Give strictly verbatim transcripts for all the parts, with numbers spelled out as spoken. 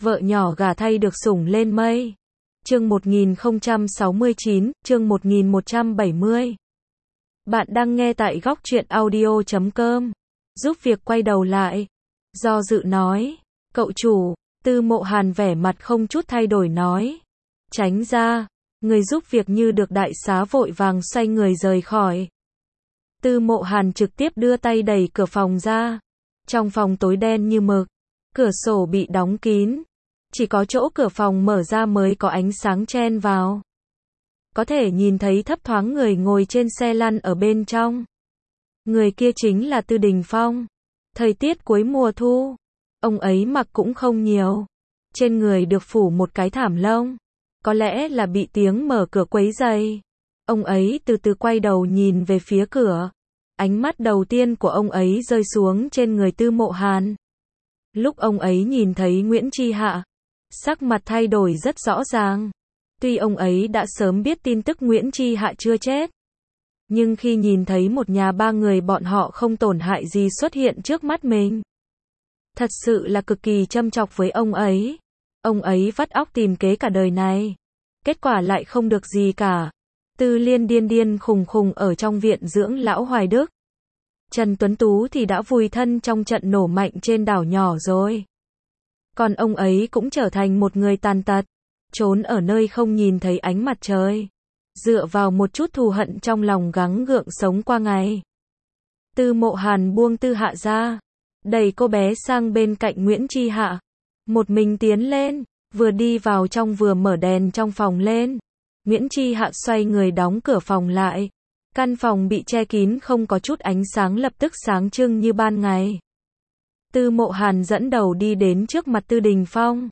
vợ nhỏ gả thay được sủng lên mây. Chương một nghìn không trăm sáu mươi chín, chương một nghìn một trăm bảy mươi. Bạn đang nghe tại góc truyện audio chấm com. Giúp việc quay đầu lại. Do dự nói. Cậu chủ. Tư Mộ Hàn vẻ mặt không chút thay đổi nói. Tránh ra. Người giúp việc như được đại xá vội vàng xoay người rời khỏi. Tư Mộ Hàn trực tiếp đưa tay đẩy cửa phòng ra. Trong phòng tối đen như mực. Cửa sổ bị đóng kín. Chỉ có chỗ cửa phòng mở ra mới có ánh sáng chen vào. Có thể nhìn thấy thấp thoáng người ngồi trên xe lăn ở bên trong. Người kia chính là Tư Đình Phong. Thời tiết cuối mùa thu. Ông ấy mặc cũng không nhiều. Trên người được phủ một cái thảm lông. Có lẽ là bị tiếng mở cửa quấy rầy. Ông ấy từ từ quay đầu nhìn về phía cửa. Ánh mắt đầu tiên của ông ấy rơi xuống trên người Tư Mộ Hàn. Lúc ông ấy nhìn thấy Nguyễn Chi Hạ, sắc mặt thay đổi rất rõ ràng. Tuy ông ấy đã sớm biết tin tức Nguyễn Chi Hạ chưa chết, nhưng khi nhìn thấy một nhà ba người bọn họ không tổn hại gì xuất hiện trước mắt mình, thật sự là cực kỳ châm chọc với ông ấy. Ông ấy vắt óc tìm kế cả đời này, kết quả lại không được gì cả. Tư Liên điên điên khùng khùng ở trong viện dưỡng lão Hoài Đức. Trần Tuấn Tú thì đã vùi thân trong trận nổ mạnh trên đảo nhỏ rồi. Còn ông ấy cũng trở thành một người tàn tật, trốn ở nơi không nhìn thấy ánh mặt trời, dựa vào một chút thù hận trong lòng gắng gượng sống qua ngày. Tư Mộ Hàn buông Tư Hạ ra, đẩy cô bé sang bên cạnh Nguyễn Chi Hạ, một mình tiến lên, vừa đi vào trong vừa mở đèn trong phòng lên. Nguyễn Chi Hạ xoay người đóng cửa phòng lại. Căn phòng bị che kín không có chút ánh sáng lập tức sáng trưng như ban ngày. Tư Mộ Hàn dẫn đầu đi đến trước mặt Tư Đình Phong.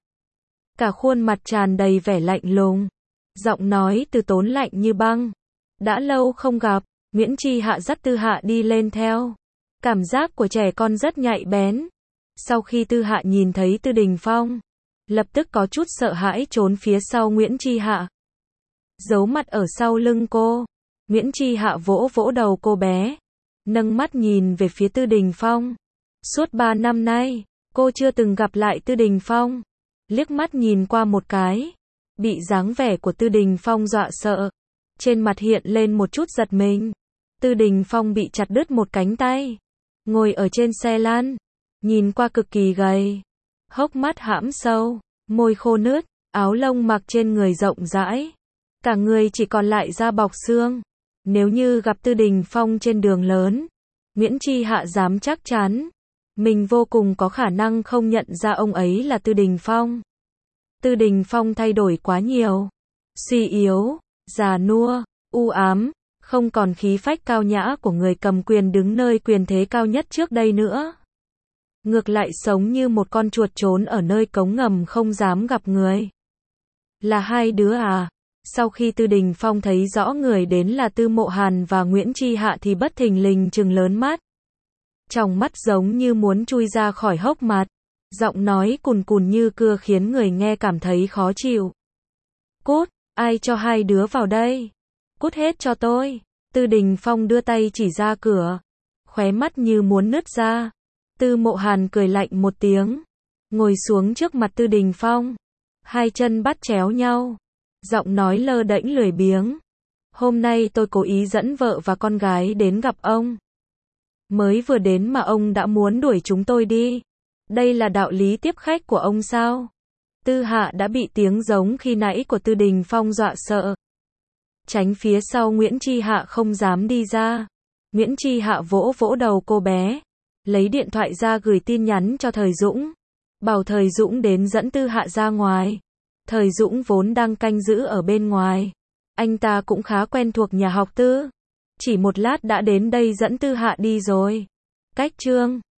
Cả khuôn mặt tràn đầy vẻ lạnh lùng. Giọng nói từ tốn lạnh như băng. Đã lâu không gặp. Nguyễn Chi Hạ dắt Tư Hạ đi lên theo. Cảm giác của trẻ con rất nhạy bén. Sau khi Tư Hạ nhìn thấy Tư Đình Phong, lập tức có chút sợ hãi trốn phía sau Nguyễn Chi Hạ, giấu mặt ở sau lưng cô. Nguyễn Chi Hạ vỗ vỗ đầu cô bé, nâng mắt nhìn về phía Tư Đình Phong. Suốt ba năm nay, cô chưa từng gặp lại Tư Đình Phong. Liếc mắt nhìn qua một cái, bị dáng vẻ của Tư Đình Phong dọa sợ. Trên mặt hiện lên một chút giật mình. Tư Đình Phong bị chặt đứt một cánh tay, ngồi ở trên xe lăn, nhìn qua cực kỳ gầy, hốc mắt hãm sâu, môi khô nứt, áo lông mặc trên người rộng rãi, cả người chỉ còn lại da bọc xương. Nếu như gặp Tư Đình Phong trên đường lớn, Nguyễn Chi Hạ dám chắc chắn, mình vô cùng có khả năng không nhận ra ông ấy là Tư Đình Phong. Tư Đình Phong thay đổi quá nhiều, suy yếu, già nua, u ám, không còn khí phách cao nhã của người cầm quyền đứng nơi quyền thế cao nhất trước đây nữa. Ngược lại sống như một con chuột trốn ở nơi cống ngầm không dám gặp người. Là hai đứa à? Sau khi Tư Đình Phong thấy rõ người đến là Tư Mộ Hàn và Nguyễn Chi Hạ thì bất thình lình trừng lớn mắt. Trong mắt giống như muốn chui ra khỏi hốc mặt. Giọng nói cùn cùn như cưa khiến người nghe cảm thấy khó chịu. Cút, ai cho hai đứa vào đây? Cút hết cho tôi. Tư Đình Phong đưa tay chỉ ra cửa, khóe mắt như muốn nứt ra. Tư Mộ Hàn cười lạnh một tiếng, ngồi xuống trước mặt Tư Đình Phong, hai chân bắt chéo nhau, giọng nói lơ đễnh lười biếng. Hôm nay tôi cố ý dẫn vợ và con gái đến gặp ông. Mới vừa đến mà ông đã muốn đuổi chúng tôi đi. Đây là đạo lý tiếp khách của ông sao? Tư Hạ đã bị tiếng giống khi nãy của Tư Đình Phong dọa sợ. Tránh phía sau Nguyễn Chi Hạ không dám đi ra. Nguyễn Chi Hạ vỗ vỗ đầu cô bé, lấy điện thoại ra gửi tin nhắn cho Thời Dũng, bảo Thời Dũng đến dẫn Tư Hạ ra ngoài. Thời Dũng vốn đang canh giữ ở bên ngoài, anh ta cũng khá quen thuộc nhà học Tư, chỉ một lát đã đến đây dẫn Tư Hạ đi rồi. Cách chương